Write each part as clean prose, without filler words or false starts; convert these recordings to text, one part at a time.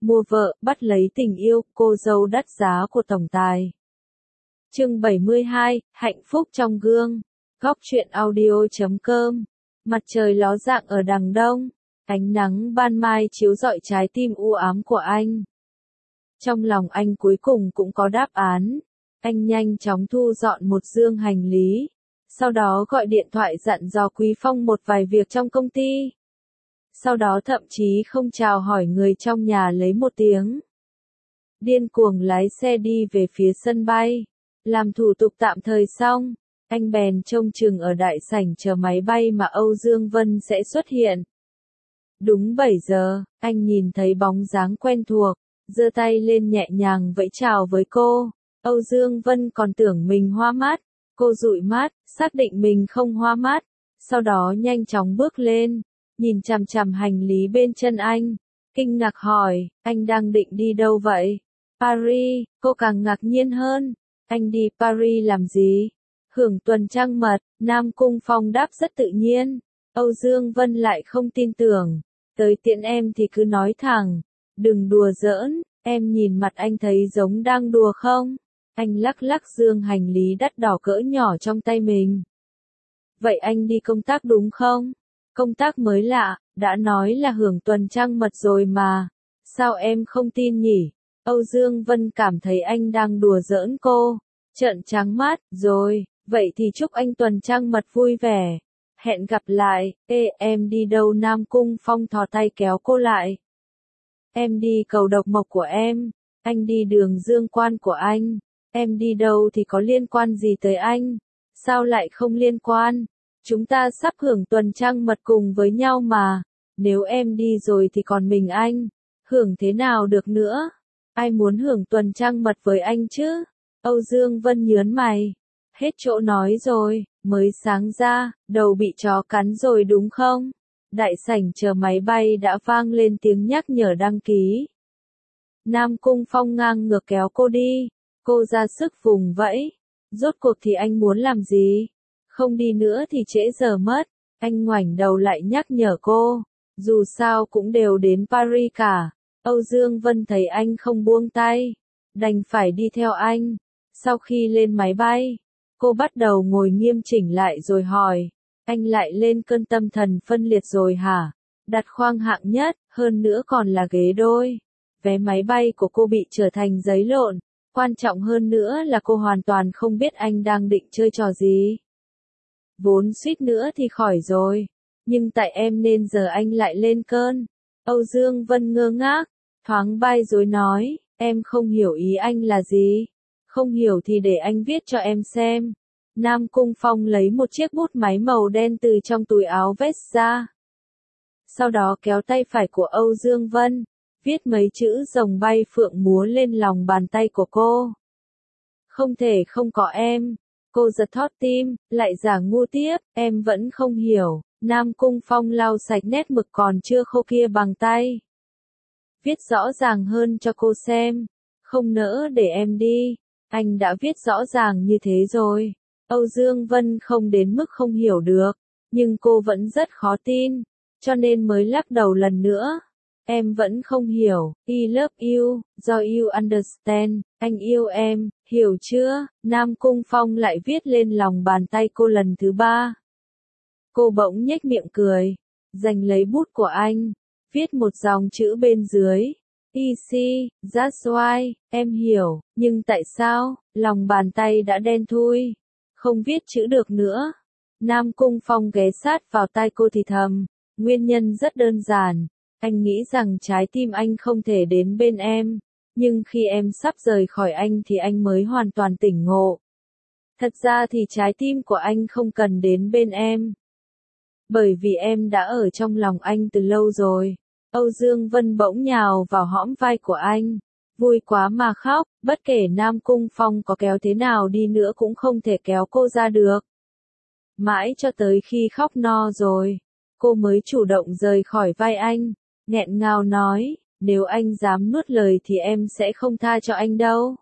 mua vợ, bắt lấy tình yêu, cô dâu đắt giá của tổng tài. Chương 72, hạnh phúc trong gương. Góc truyện audio.com. Mặt trời ló dạng ở đằng đông, ánh nắng ban mai chiếu rọi trái tim u ám của anh. Trong lòng anh cuối cùng cũng có đáp án. Anh nhanh chóng thu dọn một dương hành lý, sau đó gọi điện thoại dặn dò Quý Phong một vài việc trong công ty. Sau đó thậm chí không chào hỏi người trong nhà lấy một tiếng. Điên cuồng lái xe đi về phía sân bay. Làm thủ tục tạm thời xong, anh bèn trông chừng ở đại sảnh chờ máy bay mà Âu Dương Vân sẽ xuất hiện. Đúng 7 giờ, anh nhìn thấy bóng dáng quen thuộc, giơ tay lên nhẹ nhàng vẫy chào với cô. Âu Dương Vân còn tưởng mình hoa mắt, cô dụi mắt, xác định mình không hoa mắt, sau đó nhanh chóng bước lên, nhìn chằm chằm hành lý bên chân anh, kinh ngạc hỏi, anh đang định đi đâu vậy? Paris, cô càng ngạc nhiên hơn, anh đi Paris làm gì? Hưởng tuần trăng mật, Nam Cung Phong đáp rất tự nhiên, Âu Dương Vân lại không tin tưởng, tới tiễn em thì cứ nói thẳng, đừng đùa giỡn, em nhìn mặt anh thấy giống đang đùa không? Anh lắc lắc dương hành lý đắt đỏ cỡ nhỏ trong tay mình. Vậy anh đi công tác đúng không? Công tác mới lạ, đã nói là hưởng tuần trăng mật rồi mà. Sao em không tin nhỉ? Âu Dương Vân cảm thấy anh đang đùa giỡn cô. Trợn trắng mắt, rồi, vậy thì chúc anh tuần trăng mật vui vẻ. Hẹn gặp lại, em đi đâu? Nam Cung Phong thò tay kéo cô lại. Em đi cầu độc mộc của em, anh đi đường dương quan của anh. Em đi đâu thì có liên quan gì tới anh? Sao lại không liên quan? Chúng ta sắp hưởng tuần trăng mật cùng với nhau mà. Nếu em đi rồi thì còn mình anh. Hưởng thế nào được nữa? Ai muốn hưởng tuần trăng mật với anh chứ? Âu Dương Vân nhớn mày. Hết chỗ nói rồi, mới sáng ra, đầu bị chó cắn rồi đúng không? Đại sảnh chờ máy bay đã vang lên tiếng nhắc nhở đăng ký. Nam Cung Phong ngang ngược kéo cô đi. Cô ra sức vùng vẫy. Rốt cuộc thì anh muốn làm gì? Không đi nữa thì trễ giờ mất. Anh ngoảnh đầu lại nhắc nhở cô. Dù sao cũng đều đến Paris cả. Âu Dương Vân thấy anh không buông tay, đành phải đi theo anh. Sau khi lên máy bay, cô bắt đầu ngồi nghiêm chỉnh lại rồi hỏi. Anh lại lên cơn tâm thần phân liệt rồi hả? Đặt khoang hạng nhất, hơn nữa còn là ghế đôi. Vé máy bay của cô bị trở thành giấy lộn. Quan trọng hơn nữa là cô hoàn toàn không biết anh đang định chơi trò gì. Vốn suýt nữa thì khỏi rồi. Nhưng tại em nên giờ anh lại lên cơn. Âu Dương Vân ngơ ngác, thoáng bay rồi nói, em không hiểu ý anh là gì. Không hiểu thì để anh viết cho em xem. Nam Cung Phong lấy một chiếc bút máy màu đen từ trong túi áo vest ra. Sau đó kéo tay phải của Âu Dương Vân, viết mấy chữ rồng bay phượng múa lên lòng bàn tay của cô. Không thể không có em. Cô giật thót tim, lại giả ngu tiếp, em vẫn không hiểu. Nam Cung Phong lau sạch nét mực còn chưa khô kia bằng tay. Viết rõ ràng hơn cho cô xem. Không nỡ để em đi. Anh đã viết rõ ràng như thế rồi. Âu Dương Vân không đến mức không hiểu được. Nhưng cô vẫn rất khó tin. Cho nên mới lắc đầu lần nữa. Em vẫn không hiểu. I love you, do you understand. Anh yêu em, hiểu chưa? Nam Cung Phong lại viết lên lòng bàn tay cô lần thứ 3. Cô bỗng nhếch miệng cười, giành lấy bút của anh, viết một dòng chữ bên dưới. Easy, that's why, em hiểu, nhưng tại sao? Lòng bàn tay đã đen thui, không viết chữ được nữa. Nam Cung Phong ghé sát vào tai cô thì thầm, nguyên nhân rất đơn giản. Anh nghĩ rằng trái tim anh không thể đến bên em, nhưng khi em sắp rời khỏi anh thì anh mới hoàn toàn tỉnh ngộ. Thật ra thì trái tim của anh không cần đến bên em. Bởi vì em đã ở trong lòng anh từ lâu rồi. Âu Dương Vân bỗng nhào vào hõm vai của anh. Vui quá mà khóc, bất kể Nam Cung Phong có kéo thế nào đi nữa cũng không thể kéo cô ra được. Mãi cho tới khi khóc no rồi, cô mới chủ động rời khỏi vai anh. Nghẹn ngào nói, nếu anh dám nuốt lời thì em sẽ không tha cho anh đâu.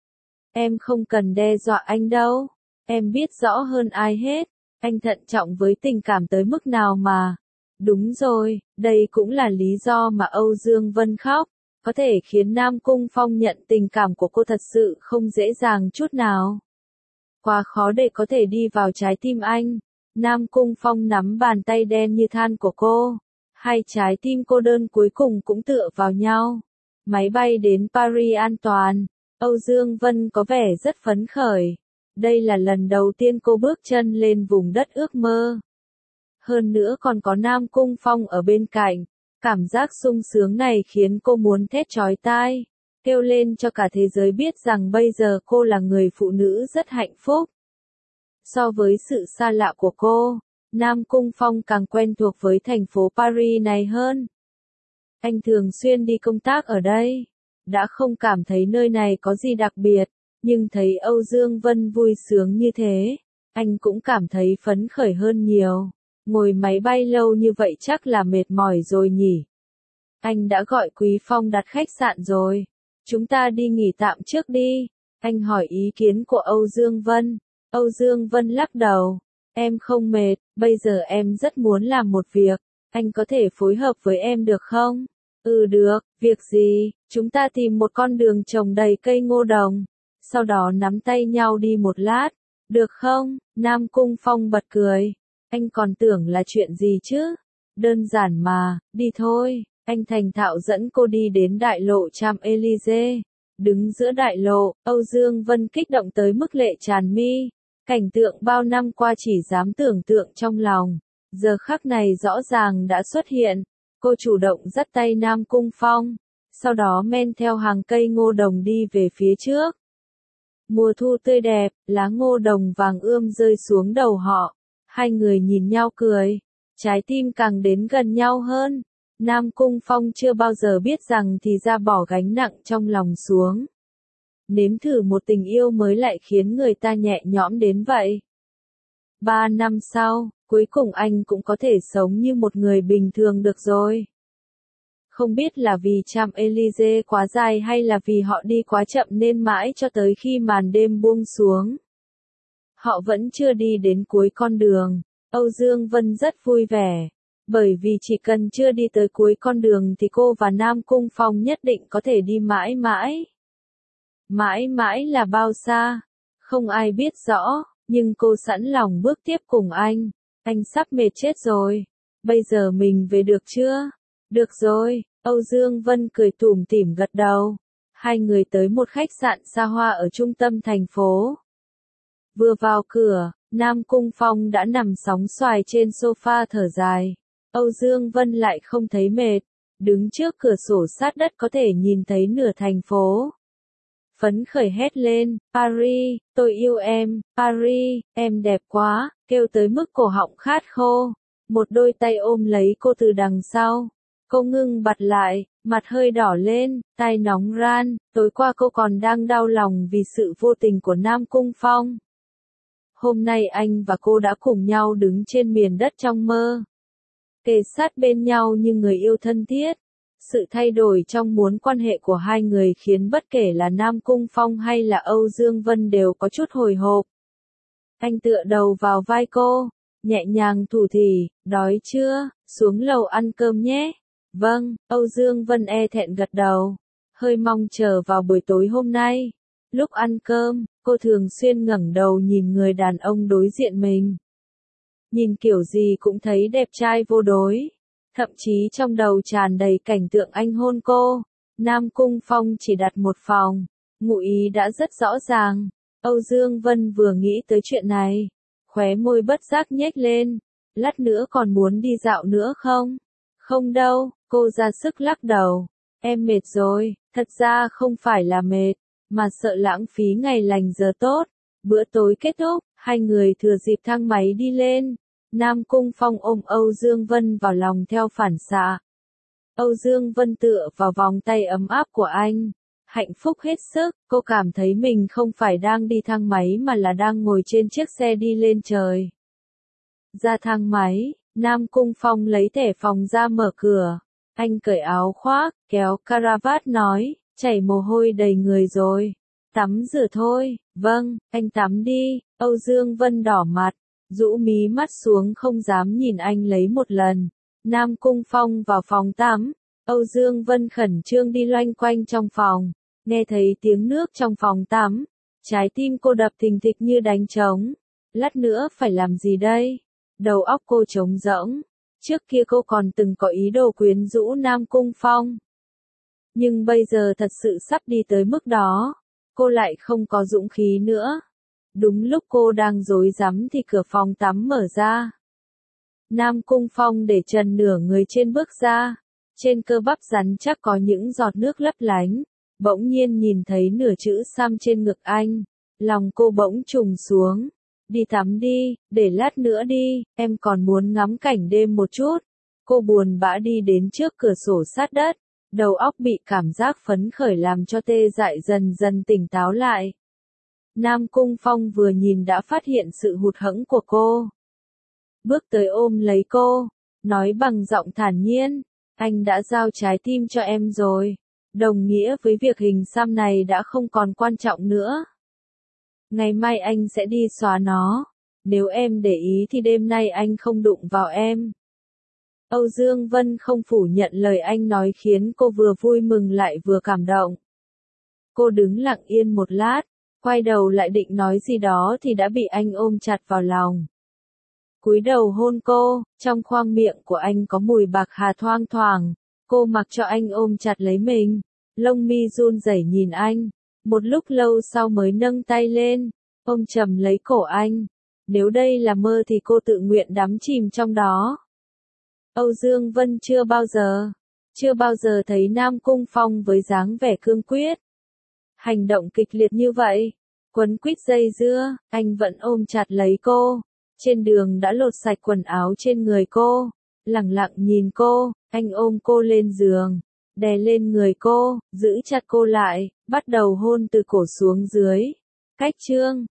Em không cần đe dọa anh đâu. Em biết rõ hơn ai hết. Anh thận trọng với tình cảm tới mức nào mà. Đúng rồi, đây cũng là lý do mà Âu Dương Vân khóc. có thể khiến Nam Cung Phong nhận tình cảm của cô thật sự không dễ dàng chút nào. Quá khó để có thể đi vào trái tim anh. Nam Cung Phong nắm bàn tay đen như than của cô. Hai trái tim cô đơn cuối cùng cũng tựa vào nhau. Máy bay đến Paris an toàn. Âu Dương Vân có vẻ rất phấn khởi. Đây là lần đầu tiên cô bước chân lên vùng đất ước mơ. Hơn nữa còn có Nam Cung Phong ở bên cạnh. Cảm giác sung sướng này khiến cô muốn thét chói tai. Kêu lên cho cả thế giới biết rằng bây giờ cô là người phụ nữ rất hạnh phúc. So với sự xa lạ của cô, Nam Cung Phong càng quen thuộc với thành phố Paris này hơn. Anh thường xuyên đi công tác ở đây, đã không cảm thấy nơi này có gì đặc biệt, nhưng thấy Âu Dương Vân vui sướng như thế, anh cũng cảm thấy phấn khởi hơn nhiều. Ngồi máy bay lâu như vậy chắc là mệt mỏi rồi nhỉ. Anh đã gọi Quý Phong đặt khách sạn rồi. Chúng ta đi nghỉ tạm trước đi. Anh hỏi ý kiến của Âu Dương Vân. Âu Dương Vân lắc đầu. Em không mệt, bây giờ em rất muốn làm một việc. Anh có thể phối hợp với em được không? Ừ được, việc gì? Chúng ta tìm một con đường trồng đầy cây ngô đồng. Sau đó nắm tay nhau đi một lát. Được không? Nam Cung Phong bật cười. Anh còn tưởng là chuyện gì chứ? Đơn giản mà, đi thôi. Anh thành thạo dẫn cô đi đến đại lộ Champs-Élysées. Đứng giữa đại lộ, Âu Dương Vân kích động tới mức lệ tràn mi. Cảnh tượng bao năm qua chỉ dám tưởng tượng trong lòng. Giờ khắc này rõ ràng đã xuất hiện. Cô chủ động dắt tay Nam Cung Phong. Sau đó men theo hàng cây ngô đồng đi về phía trước. Mùa thu tươi đẹp, lá ngô đồng vàng ươm rơi xuống đầu họ. Hai người nhìn nhau cười. Trái tim càng đến gần nhau hơn. Nam Cung Phong chưa bao giờ biết rằng thì ra bỏ gánh nặng trong lòng xuống. Nếm thử một tình yêu mới lại khiến người ta nhẹ nhõm đến vậy. 3 năm sau, cuối cùng anh cũng có thể sống như một người bình thường được rồi. Không biết là vì Champs-Élysées quá dài hay là vì họ đi quá chậm nên mãi cho tới khi màn đêm buông xuống. Họ vẫn chưa đi đến cuối con đường. Âu Dương Vân rất vui vẻ. Bởi vì chỉ cần chưa đi tới cuối con đường thì cô và Nam Cung Phong nhất định có thể đi mãi mãi. Mãi mãi là bao xa? Không ai biết rõ, nhưng cô sẵn lòng bước tiếp cùng anh. Anh sắp mệt chết rồi. Bây giờ mình về được chưa? Được rồi, Âu Dương Vân cười tủm tỉm gật đầu. Hai người tới một khách sạn xa hoa ở trung tâm thành phố. Vừa vào cửa, Nam Cung Phong đã nằm sóng xoài trên sofa thở dài. Âu Dương Vân lại không thấy mệt, đứng trước cửa sổ sát đất có thể nhìn thấy nửa thành phố. Phấn khởi hét lên, Paris, tôi yêu em, Paris, em đẹp quá, kêu tới mức cổ họng khát khô. Một đôi tay ôm lấy cô từ đằng sau. Cô ngưng bặt lại, mặt hơi đỏ lên, tai nóng ran, tối qua cô còn đang đau lòng vì sự vô tình của Nam Cung Phong. Hôm nay anh và cô đã cùng nhau đứng trên miền đất trong mơ. Kề sát bên nhau như người yêu thân thiết. Sự thay đổi trong mối quan hệ của hai người khiến bất kể là Nam Cung Phong hay là Âu Dương Vân đều có chút hồi hộp. Anh tựa đầu vào vai cô, nhẹ nhàng thủ thỉ, đói chưa, xuống lầu ăn cơm nhé. Vâng, Âu Dương Vân e thẹn gật đầu, hơi mong chờ vào buổi tối hôm nay. Lúc ăn cơm, cô thường xuyên ngẩng đầu nhìn người đàn ông đối diện mình. Nhìn kiểu gì cũng thấy đẹp trai vô đối. Thậm chí trong đầu tràn đầy cảnh tượng anh hôn cô. Nam Cung Phong chỉ đặt một phòng. Ngụ ý đã rất rõ ràng. Âu Dương Vân vừa nghĩ tới chuyện này. Khóe môi bất giác nhếch lên. Lát nữa còn muốn đi dạo nữa không? Không đâu, cô ra sức lắc đầu. Em mệt rồi, thật ra không phải là mệt, mà sợ lãng phí ngày lành giờ tốt. Bữa tối kết thúc, hai người thừa dịp thang máy đi lên. Nam Cung Phong ôm Âu Dương Vân vào lòng theo phản xạ. Âu Dương Vân tựa vào vòng tay ấm áp của anh. Hạnh phúc hết sức, cô cảm thấy mình không phải đang đi thang máy mà là đang ngồi trên chiếc xe đi lên trời. Ra thang máy, Nam Cung Phong lấy thẻ phòng ra mở cửa. Anh cởi áo khoác, kéo caravat nói, chảy mồ hôi đầy người rồi. Tắm rửa thôi, vâng, anh tắm đi. Âu Dương Vân đỏ mặt, rũ mí mắt xuống không dám nhìn anh lấy một lần. Nam Cung Phong vào phòng tắm, Âu Dương Vân khẩn trương đi loanh quanh trong phòng, nghe thấy tiếng nước trong phòng tắm, trái tim cô đập thình thịch như đánh trống. Lát nữa phải làm gì đây? Đầu óc cô trống rỗng. Trước kia cô còn từng có ý đồ quyến rũ Nam Cung Phong. Nhưng bây giờ thật sự sắp đi tới mức đó, cô lại không có dũng khí nữa. Đúng lúc cô đang rối rắm thì cửa phòng tắm mở ra. Nam Cung Phong để trần nửa người trên bước ra. Trên cơ bắp rắn chắc có những giọt nước lấp lánh. Bỗng nhiên nhìn thấy nửa chữ Sam trên ngực anh. Lòng cô bỗng trùng xuống. Đi tắm đi, để lát nữa đi, em còn muốn ngắm cảnh đêm một chút. Cô buồn bã đi đến trước cửa sổ sát đất. Đầu óc bị cảm giác phấn khởi làm cho tê dại dần dần tỉnh táo lại. Nam Cung Phong vừa nhìn đã phát hiện sự hụt hẫng của cô. Bước tới ôm lấy cô, nói bằng giọng thản nhiên, anh đã giao trái tim cho em rồi, đồng nghĩa với việc hình xăm này đã không còn quan trọng nữa. Ngày mai anh sẽ đi xóa nó, nếu em để ý thì đêm nay anh không đụng vào em. Âu Dương Vân không phủ nhận lời anh nói khiến cô vừa vui mừng lại vừa cảm động. Cô đứng lặng yên một lát, quay đầu lại định nói gì đó thì đã bị anh ôm chặt vào lòng. Cúi đầu hôn cô, trong khoang miệng của anh có mùi bạc hà thoang thoảng, cô mặc cho anh ôm chặt lấy mình, lông mi run rẩy nhìn anh, một lúc lâu sau mới nâng tay lên, ôm chầm lấy cổ anh. Nếu đây là mơ thì cô tự nguyện đắm chìm trong đó. Âu Dương Vân chưa bao giờ thấy Nam Cung Phong với dáng vẻ cương quyết. Hành động kịch liệt như vậy, quấn quýt dây dưa, anh vẫn ôm chặt lấy cô. Trên đường đã lột sạch quần áo trên người cô, lẳng lặng nhìn cô, anh ôm cô lên giường, đè lên người cô, giữ chặt cô lại, bắt đầu hôn từ cổ xuống dưới. Cách chương